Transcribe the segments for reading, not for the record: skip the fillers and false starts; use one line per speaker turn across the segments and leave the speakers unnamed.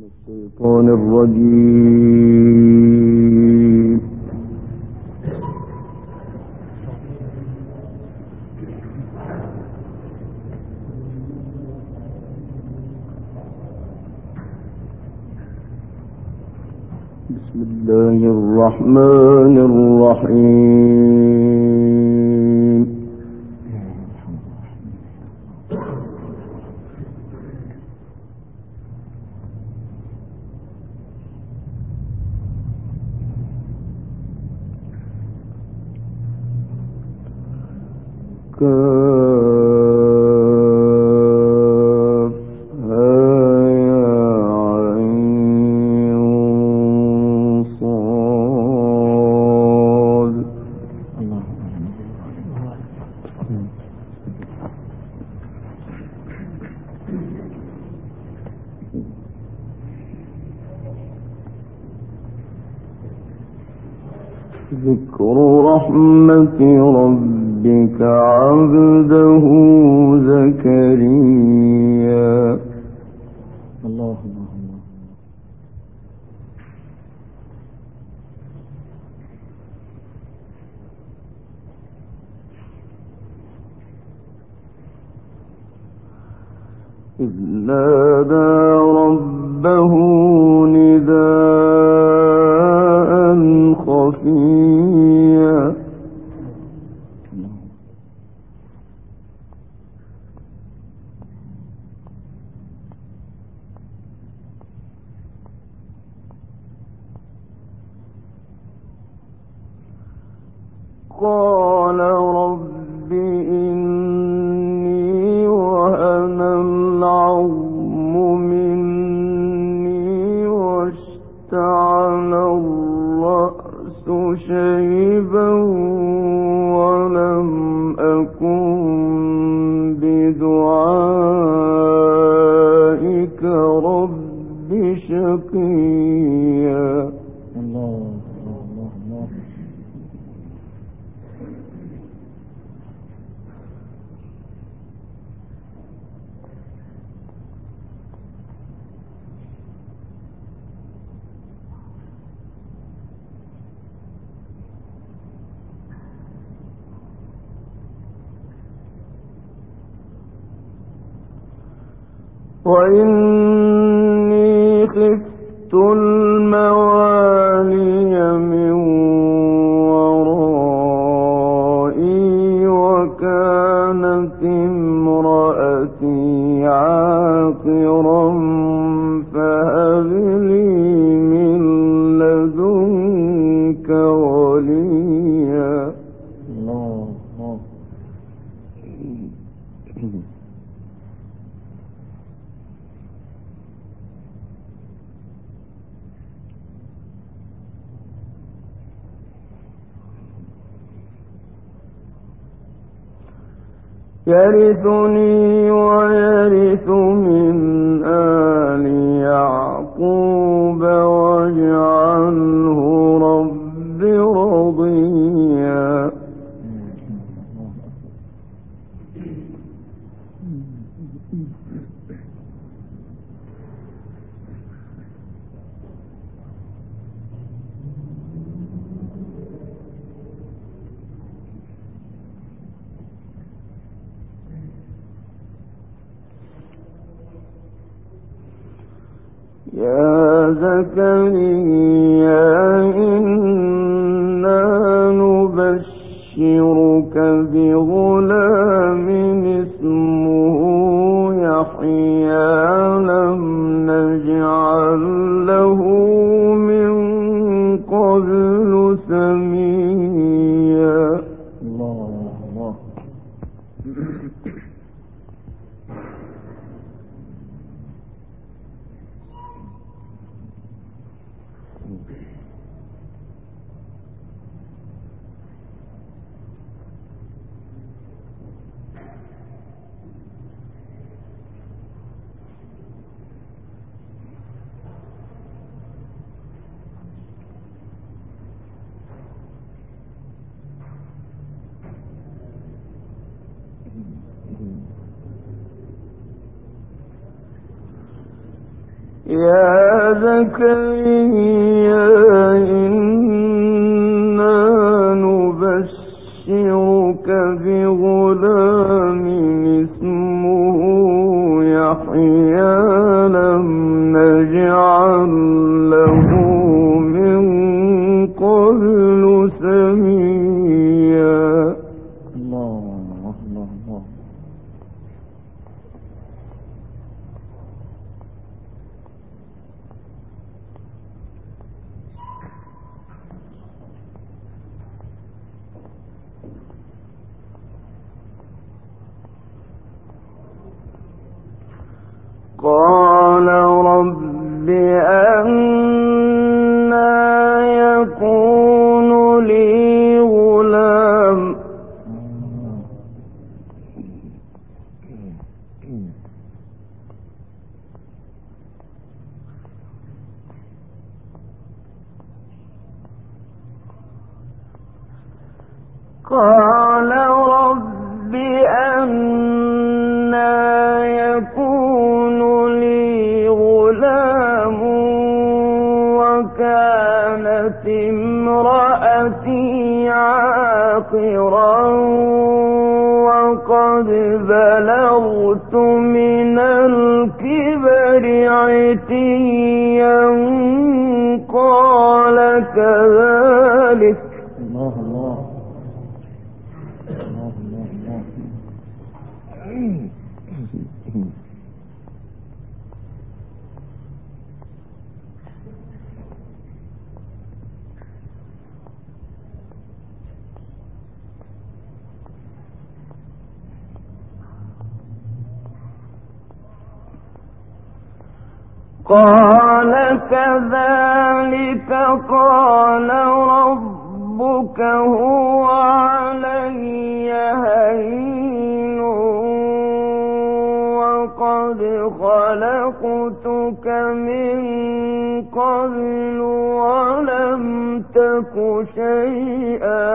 الشيطان الرجيم. بسم الله الرحمن الرحيم. ذكر رحمة ربك عبده زكريا.
الله
إذ نادى ربه نداء خفيا قال رب إني وهن العظم مني واشتعل الرأس شيبا ولم أكن بدعائك رب شقيا.
الله
وإني خفت الموالي من ورائي وكانت امرأتي عاقرا فهب لي من لدنك وليا. يرثني ويرث من آل يعقوب واجعله رب رضيا. يا زكريا إنا نبشرك بغلام اسمه يحيى لم نجعل له من قبل سميا.
الله
يا زكريا إنا نبشرك بغلام اسمه يحيى لم نجعل له من قبل سميا.
الله الله الله.
قال رب أنى يكون لي غلام قال رب أنى يكون لي غلام وكانت امرأتي عاقرا وقد بلغت من الكبر عتيا قال كذلك
الله الله الله الله الله.
قال كذلك قال ربك هو علي هين وقد خلقتك من قبل ولم تك شيئا.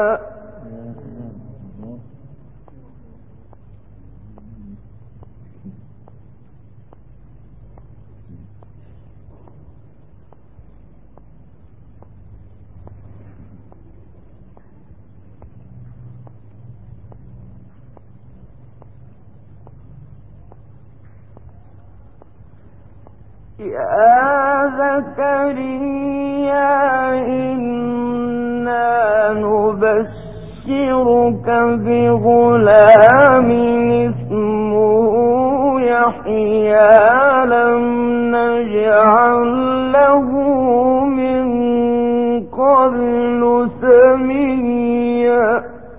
يا زكريا إنا نبشرك بغلام اسمه يحيى لم نجعل له من قبل سميا.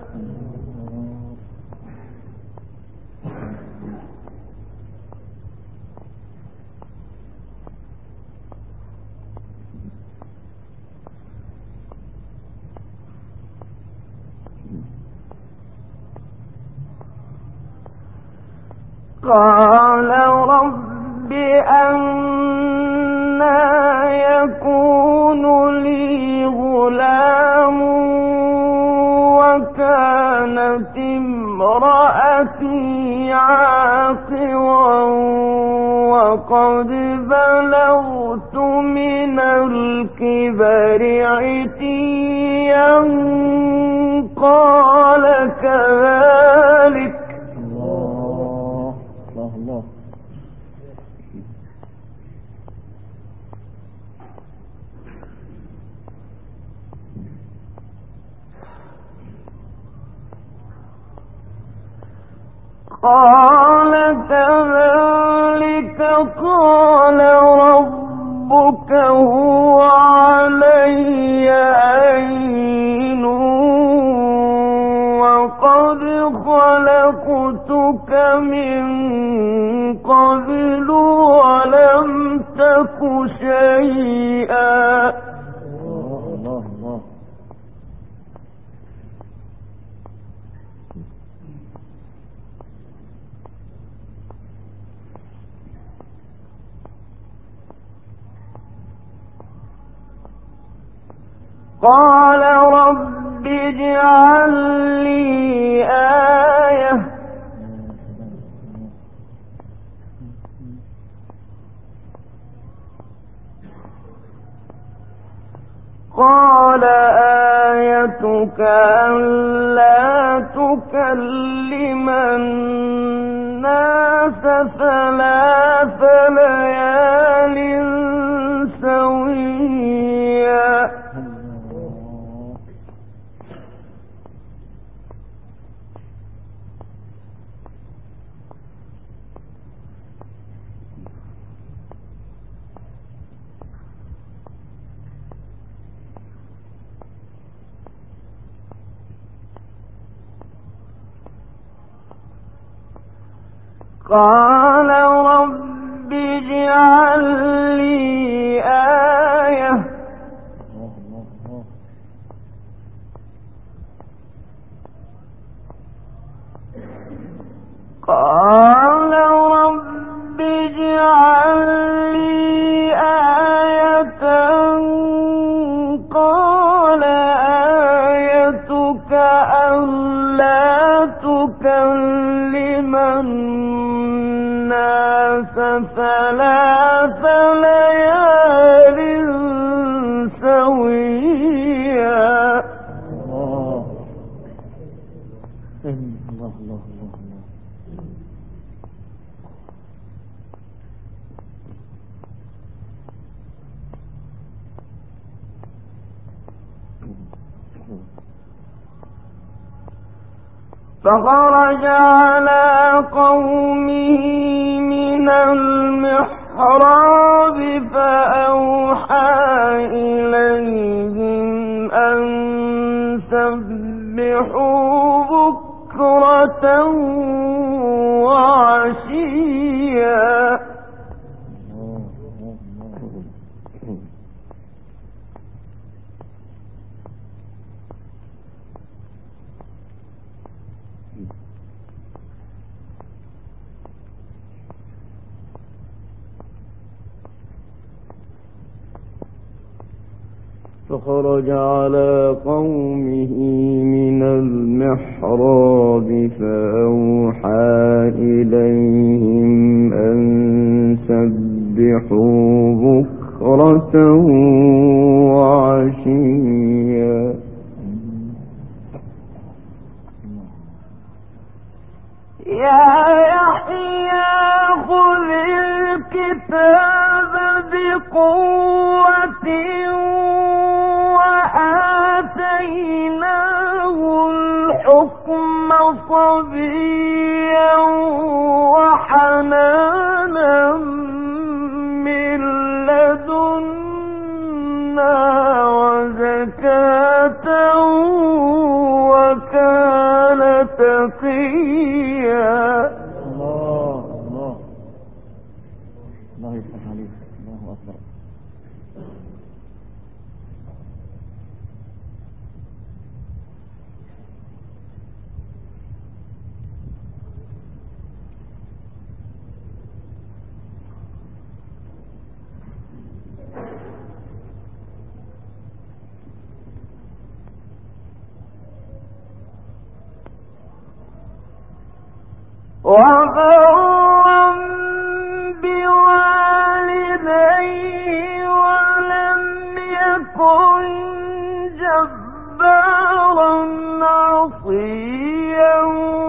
قال رب أنى يكون لي غلام وكانت امرأتي عاقرا وقد بلغت من الكبر عتيا قال كذلك
الله.
قال كذلك قال ربك هو علي هين وقد خلقتك من قبل ولم تك شيئا.
الله الله.
قال رب اجعل لي آية قال آيتك ألا تكلم الناس 3 ليال سويا. قال رب اجعل لي آية قال رب اجعل لي آية قال آيتك ألا تكلم الناس 3 ليال سويا.
الله الله الله
فخرج على قومه من المحراب فأوحى إليهم أن سبحوا بكرة وعشيا. فخرج على قومه من المحراب فأوحى إليهم أن سبحوا بكرة وعشيا. يا يحيى خذ الكتاب بقوة وآتيناه الحكم صبيا وحنانا من لدنا وزكاة وكان تقيا.
الله الله الله يفتح عليك. الله أكبر.
وبرا بوالديه ولم يكن جبارا عصيا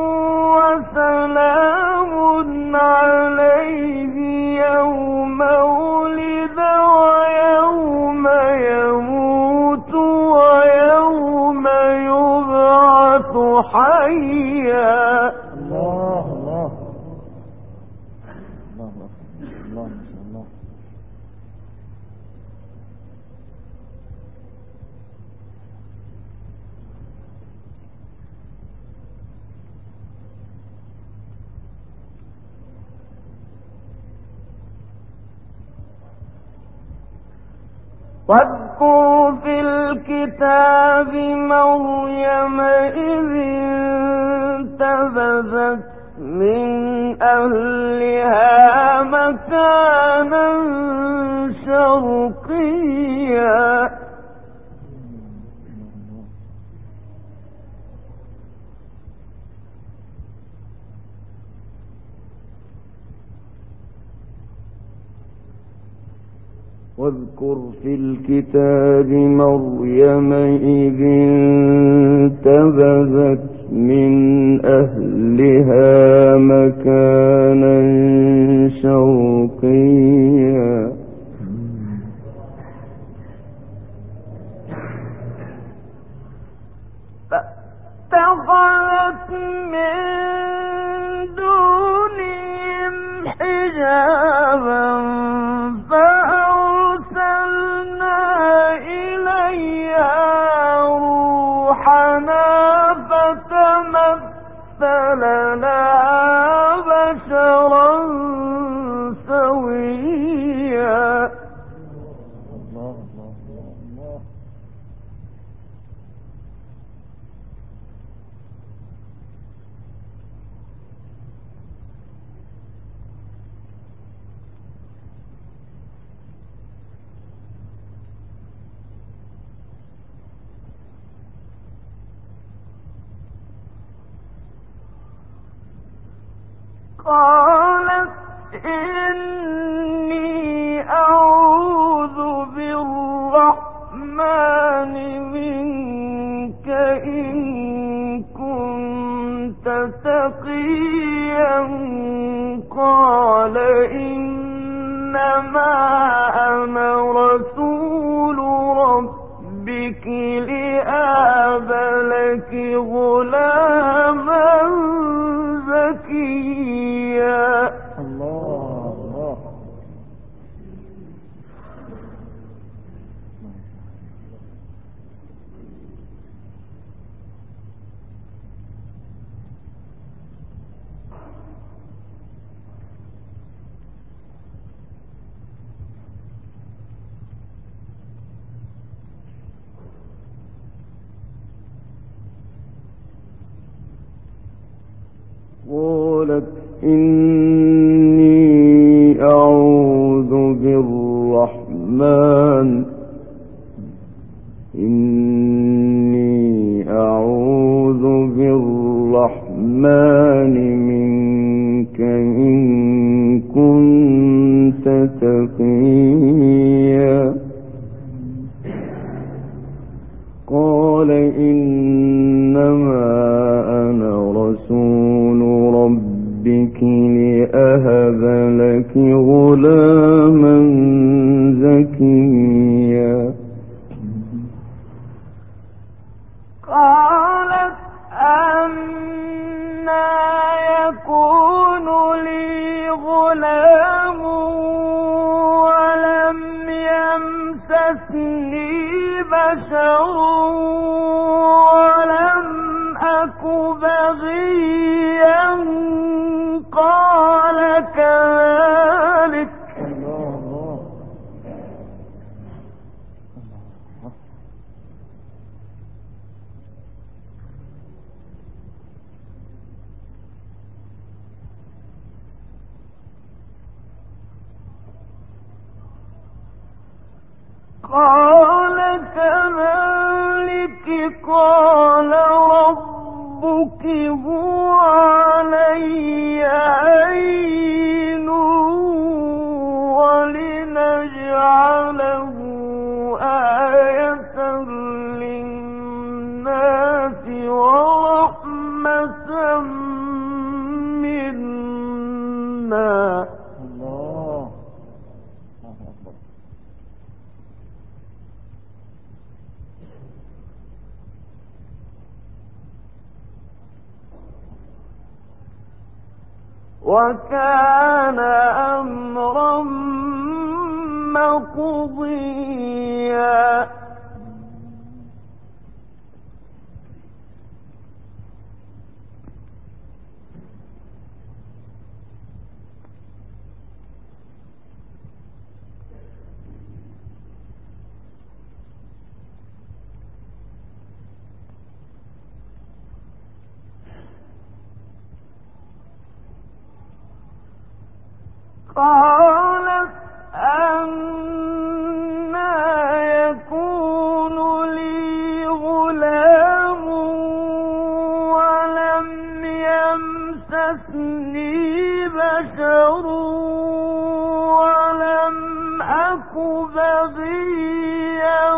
وسلام عليه يوم ولد ويوم يموت ويوم يبعث حيا.
الله الله الله الله ما شاء الله.
واذكر في الكتاب مريم إذ انتبذت من أهلها مكانا شرقيا. واذكر في الكتاب مريم إذ انتبذت من أهلها مكانا شرقيا فاتخذت من دونهم حجابا فأرسلنا إليها روحنا فتمثل لها بشرا سويا.
الله الله الله.
قالت إني أعوذ بالرحمن منك إن كنت تقيا. قال إنما أنا رسول ربك لأهب لك غلاما زكيا.
الله الله.
قالت إني أعوذ بالرحمن منك إن كنت تقيا. قال إنما أنا رسول ربك لأهب لك غلاما زكيا. قالت أنى يكون لي غلام ولم يمسسني بشر ولم أك بغيا. قال كذلك قال ربك هو علي هين ولنجعله آية للناس ورحمة منا.
الله أكبر.
وكان أمرا مقضيا. قالت أنى يكون لي غلام ولم يمسسني بشر ولم أك بغيا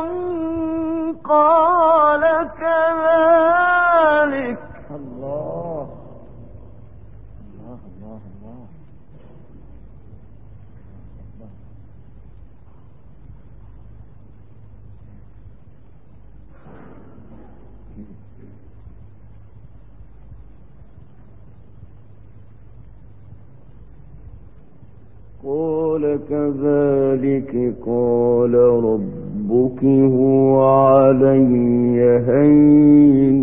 قال كذلك.
الله الله الله الله.
قال كذلك قال ربك هو علي هين.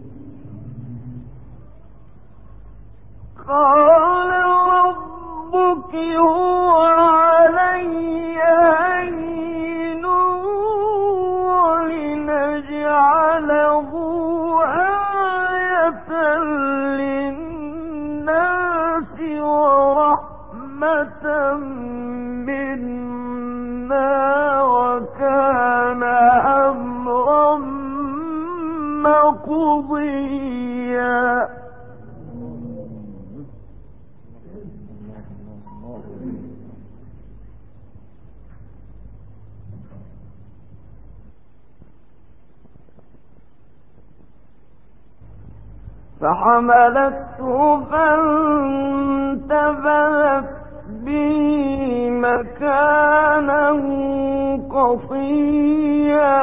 قال ربك هو علي هين ولنجعله آية للناس ورحمة منا وكان أمرا مقضيا. فحملته فانتبذت به مكانا قصيا.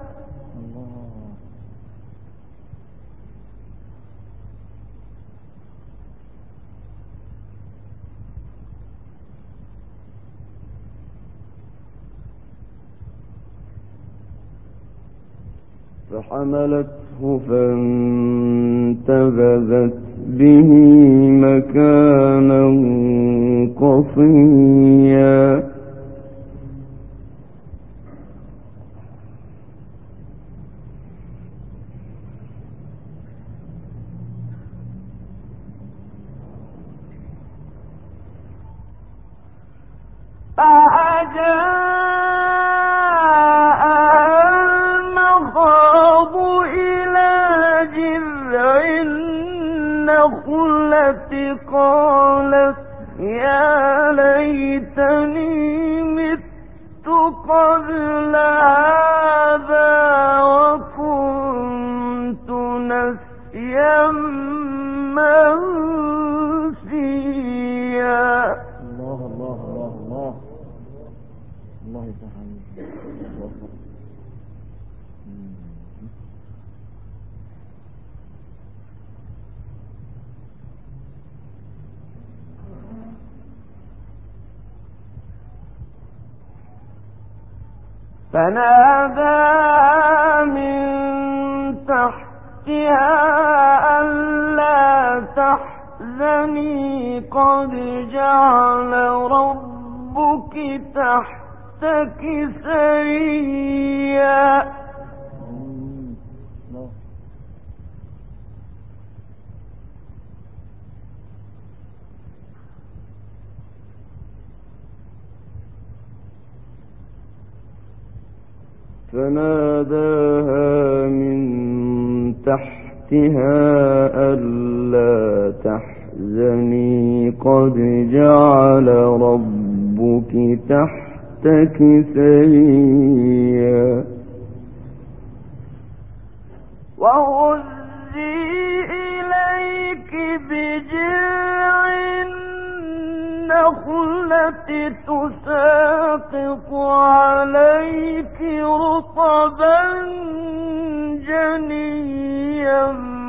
فحملته فانتبذت به مكانا قصيا. النخلة قالت يا ليتني مت قبل هذا وكنت نسيا منسيا.
الله الله الله الله الله يفتح عليك.
فنادى من تحتها ألا تحزني قد جعل ربك تحتك سريا. فناداها من تحتها ألا تحزني قد جعل ربك تحتك سريا. وهزي إليك بجذع النخلة تساقط عليك رطبا جنيا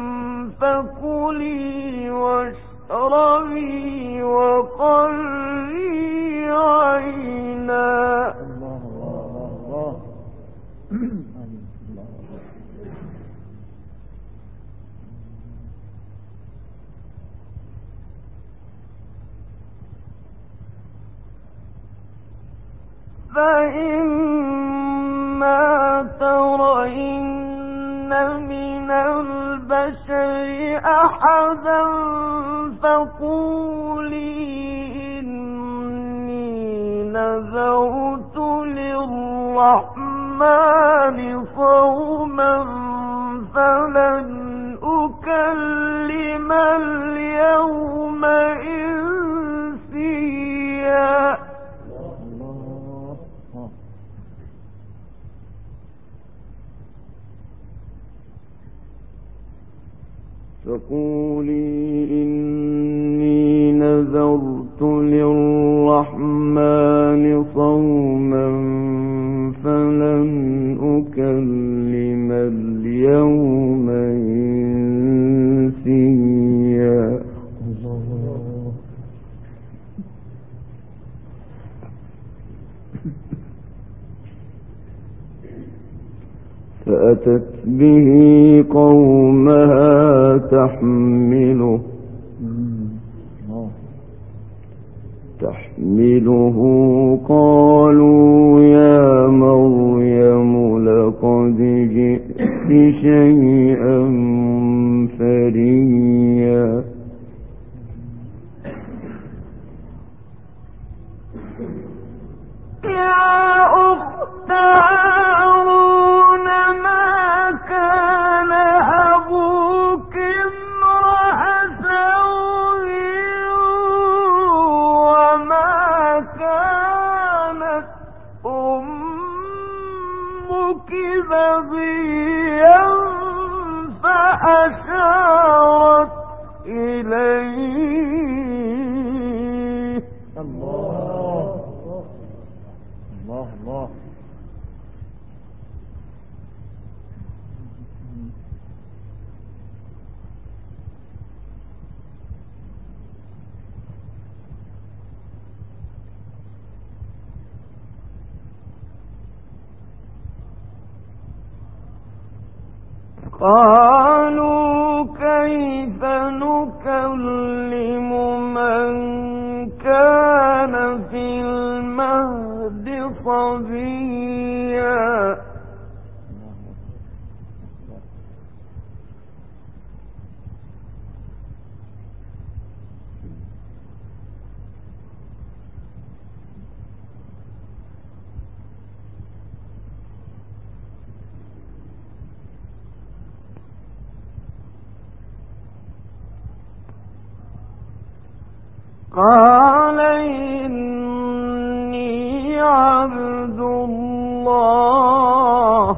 فكلي واشربي وقري عينا.
الله الله الله
فإما ترين من البشر أحدا فقولي إني نذرت للرحمن صوما فلن أكلم اليوم إنسيا. فقولي إني نذرت للرحمن صوما فلن أكلم اليوم إنسيا. فأتت به قومها تحمله قالوا يا مريم لقد جئت شيئا فريا. يا أخت هارون ما كان أبوك امرأ سوء وما كانت أمك بغيا فأشارت إليه.
الله الله الله.
قالوا كيف نكلم من كان في المهد صبيا. قال إني عبد الله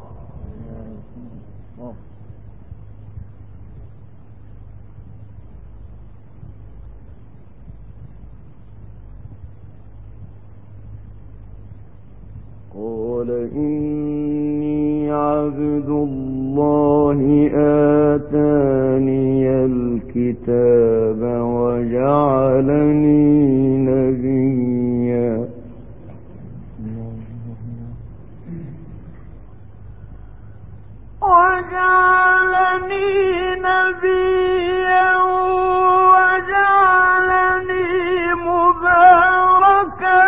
آتاني الكتاب وجعلني نبيا. وجعلني مباركا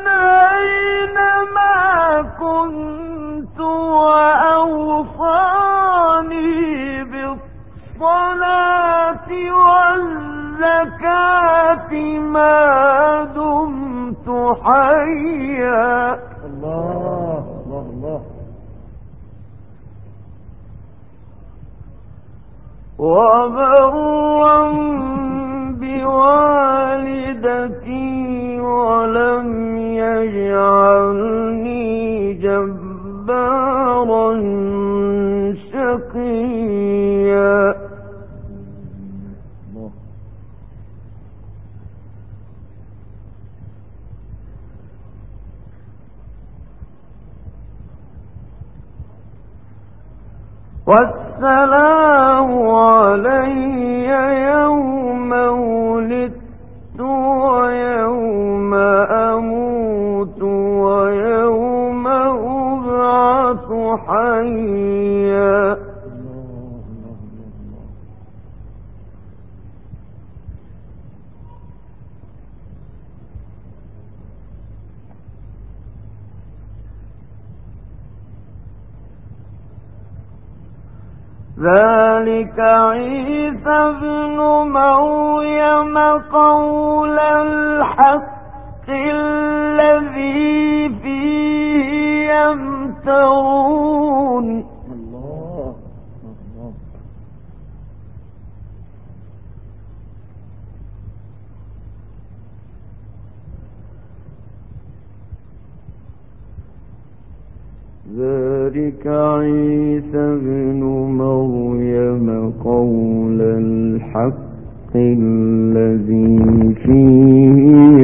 أينما كنت وأوصاني بالصلاة والزكاة ما دمت حيا.
الله الله الله.
وبرا بوالدتي ولم يجعلني جبارا شقيا. والسلام علي يوم ولدت ويوم أموت ويوم أبعث حيا. ذلك عيسى ابن مريم قول الحق الذي فيه يمترون.
الله الله.
ذلك ذلك عيسى ابن مريم قول الحق الذي فيه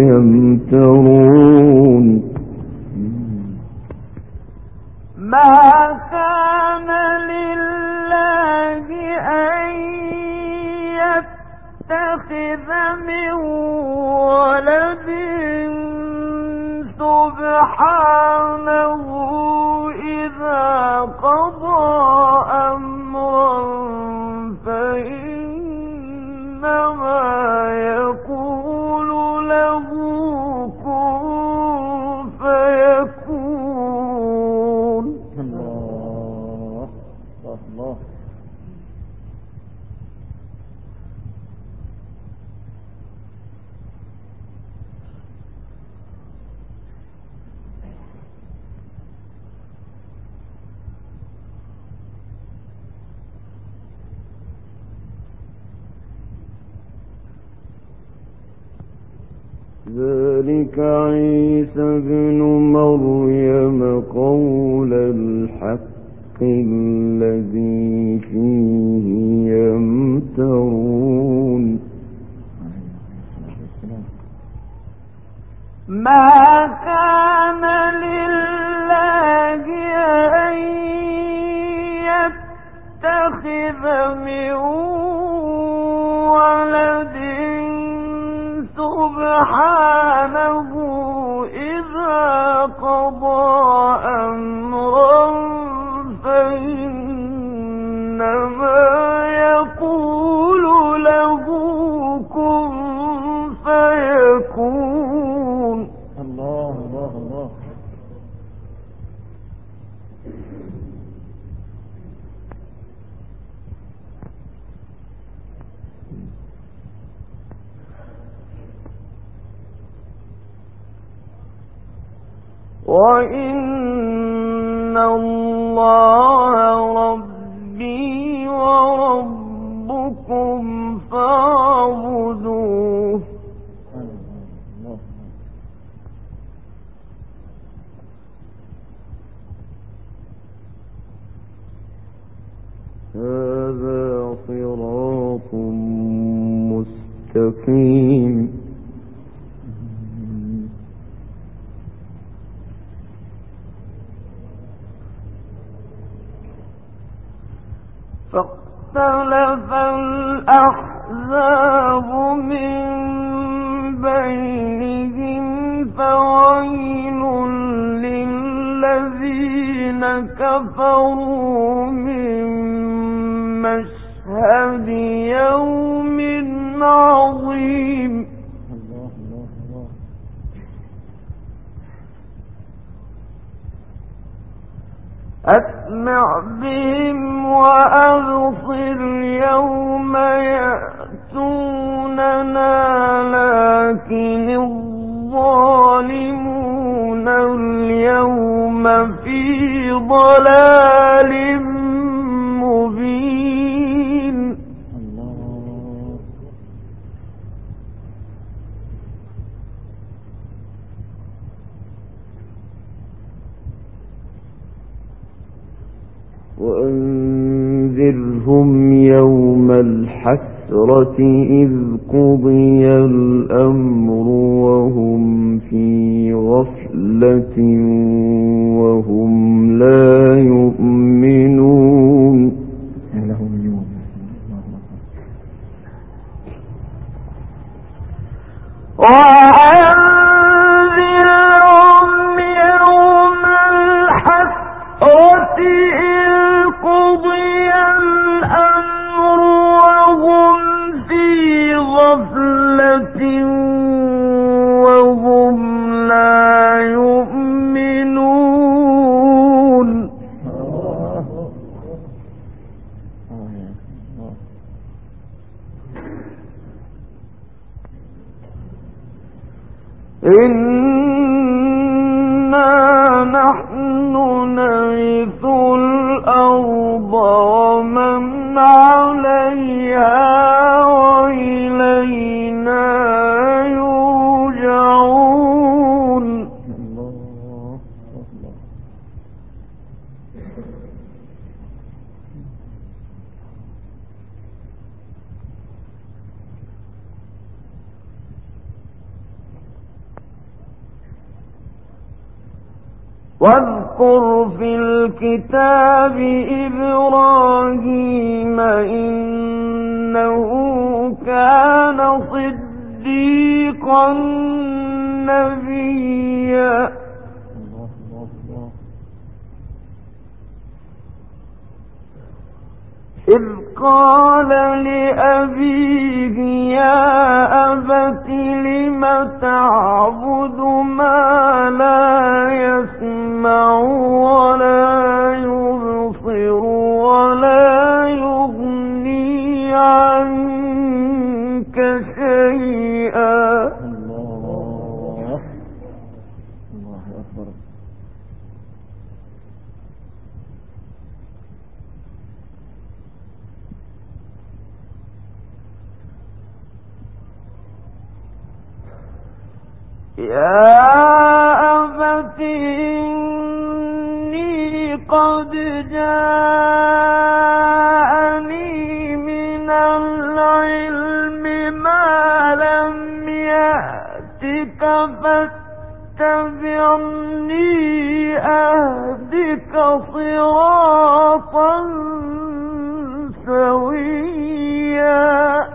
يمترون ما كان لله أن يتخذ من ولد سبحانه إذا قضى أمرا فإنما يقول له كن فيكون.
الله الله.
ذلك عيسى ابن مريم قول الحق الذي فيه يمترون ما كان لله أن يتخذ من ولد سبحانه إذا قضى أمرا فإنما يقول له كن فيكون.
الله الله الله.
وإن الله ربي وربكم فاعبدوه. هذا صراط مستقيم. فاختلف الأحزاب من بينهم فويل للذين كفروا من مشهد يوم عظيم. أسمع بهم وأبصر يوم يأتوننا لكن الظالمون اليوم في ضلال مبين. وأنذرهم يوم الحسرة إذ قضي الأمر وهم في غفلة وهم لا يؤمنون. وأنذرهم يوم الحسرة إذ قضي الأمر وهم في غفلة وهم لا يؤمنون. إنا نحن نرث الأرض ومن عليها وإلينا يرجعون. واذكر في الكتاب إبراهيم إنه كان صديقا نبيا إذ قال لأبيه يا أبت لم تعبد ما لا يسمع ولا يبصر ولا يغني عنك شيئا
الله أكبر.
يا أبت إني قد جاءني من العلم ما لم يأتك فاتبعني أهدك صراطا سويا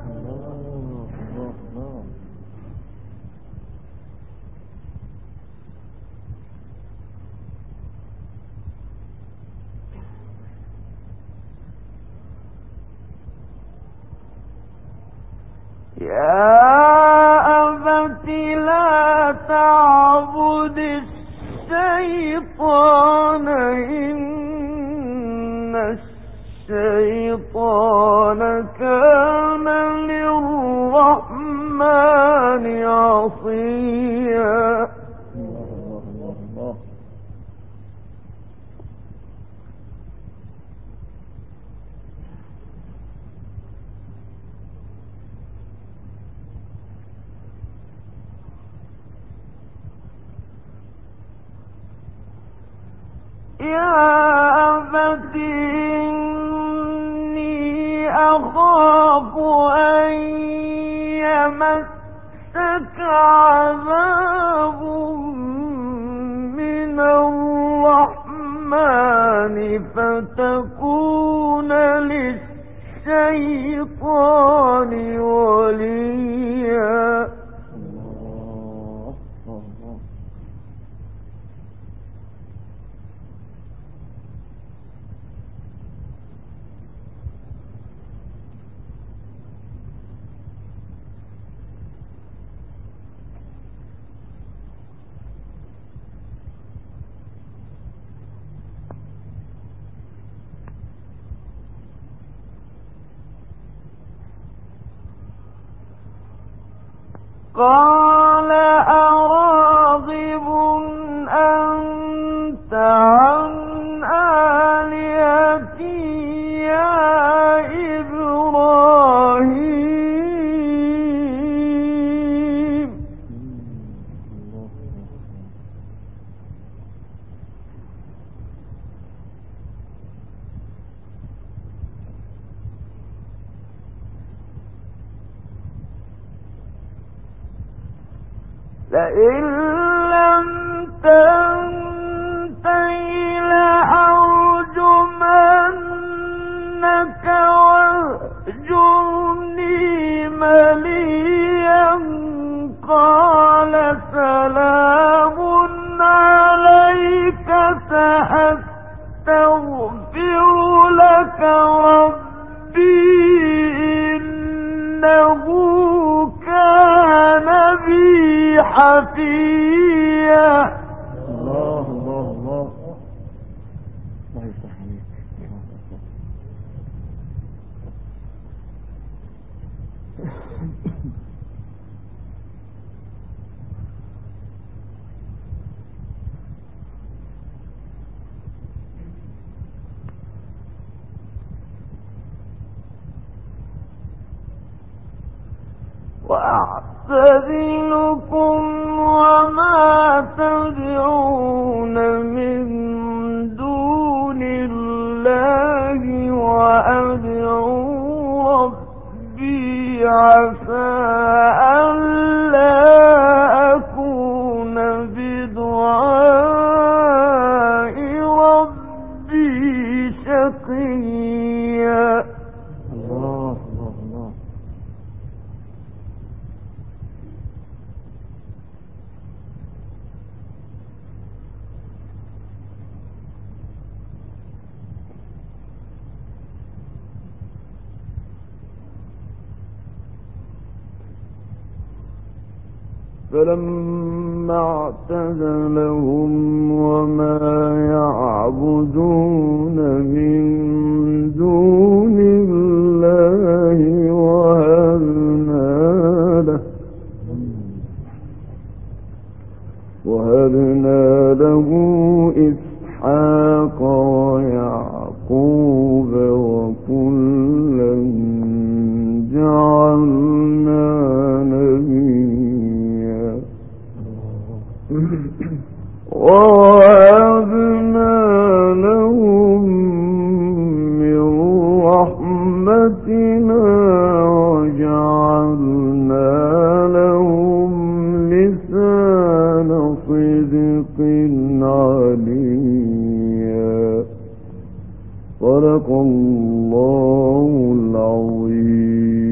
يا أبت لا تعبد الشيطان إن الشيطان كان للرحمن عصيا يا أبت إني أخاف أن يمسك عذاب من الرحمن فتكون للشيطان وليا قال أراغب أنت عن آلهتي يا إبراهيم لئن لم تنته لأرجمنك واهجرني مليا قال سلام عليك سأستغفر لك ربي إنه كان بي حفيا
الله يفتح عليك.
وأعتزلكم وما تدعون من دون الله وأدعو ربي عسى ألا أكون بدعاء فلما اعتزلهم وما يعبدون من دون الله وهبنا له إسحاق ويعقوب وكلا جعلنا نبيا ووهبنا لهم من رحمتنا وجعلنا لهم لسان صدق عليا. صدق الله العظيم.